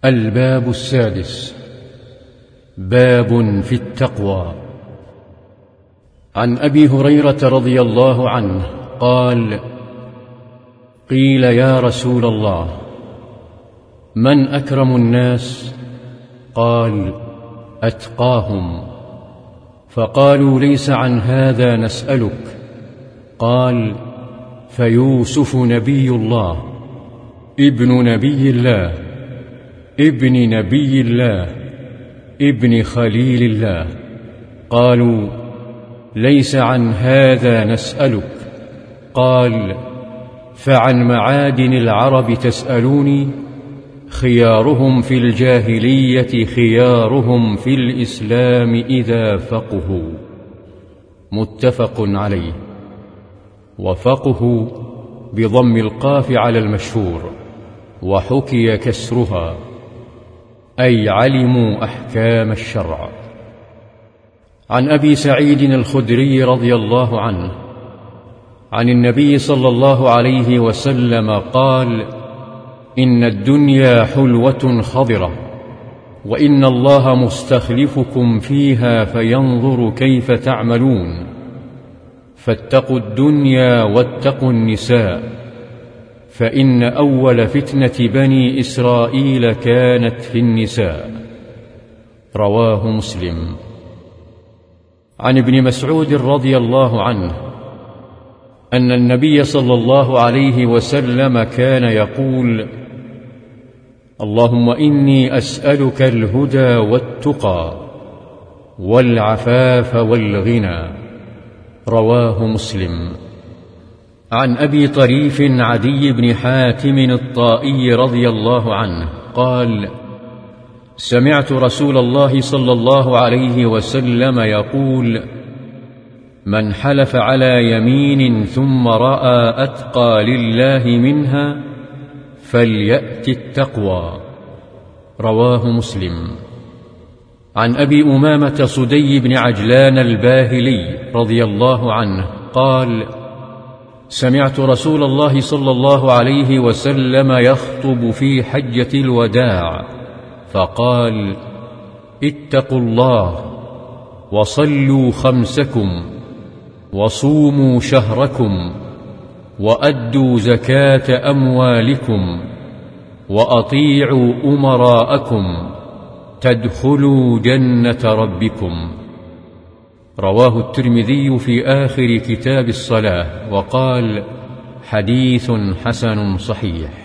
الباب السادس. باب في التقوى. عن أبي هريرة رضي الله عنه قال: قيل يا رسول الله، من أكرم الناس؟ قال: أتقاهم. فقالوا: ليس عن هذا نسألك. قال: فيوسف نبي الله، ابن نبي الله، ابن نبي الله، ابن خليل الله. قالوا: ليس عن هذا نسألك. قال: فعن معادن العرب تسألوني؟ خيارهم في الجاهلية خيارهم في الإسلام إذا فقهوا. متفق عليه. وفقه بضم القاف على المشهور، وحكي كسرها، أي علموا أحكام الشرع. عن أبي سعيد الخدري رضي الله عنه عن النبي صلى الله عليه وسلم قال: إن الدنيا حلوة خضرة، وإن الله مستخلفكم فيها فينظر كيف تعملون، فاتقوا الدنيا واتقوا النساء، فإن أول فتنة بني إسرائيل كانت في النساء. رواه مسلم. عن ابن مسعود رضي الله عنه أن النبي صلى الله عليه وسلم كان يقول: اللهم إني أسألك الهدى والتقى والعفاف والغنى. رواه مسلم. عن أبي طريف عدي بن حاتم الطائي رضي الله عنه قال: سمعت رسول الله صلى الله عليه وسلم يقول: من حلف على يمين ثم رأى أتقى لله منها فليأت التقوى. رواه مسلم. عن أبي أمامة صدي بن عجلان الباهلي رضي الله عنه قال: سمعت رسول الله صلى الله عليه وسلم يخطب في حجة الوداع فقال: اتقوا الله، وصلوا خمسكم، وصوموا شهركم، وأدوا زكاة أموالكم، وأطيعوا أمراءكم، تدخلوا جنة ربكم. رواه الترمذي في آخر كتاب الصلاة، وقال: حديث حسن صحيح.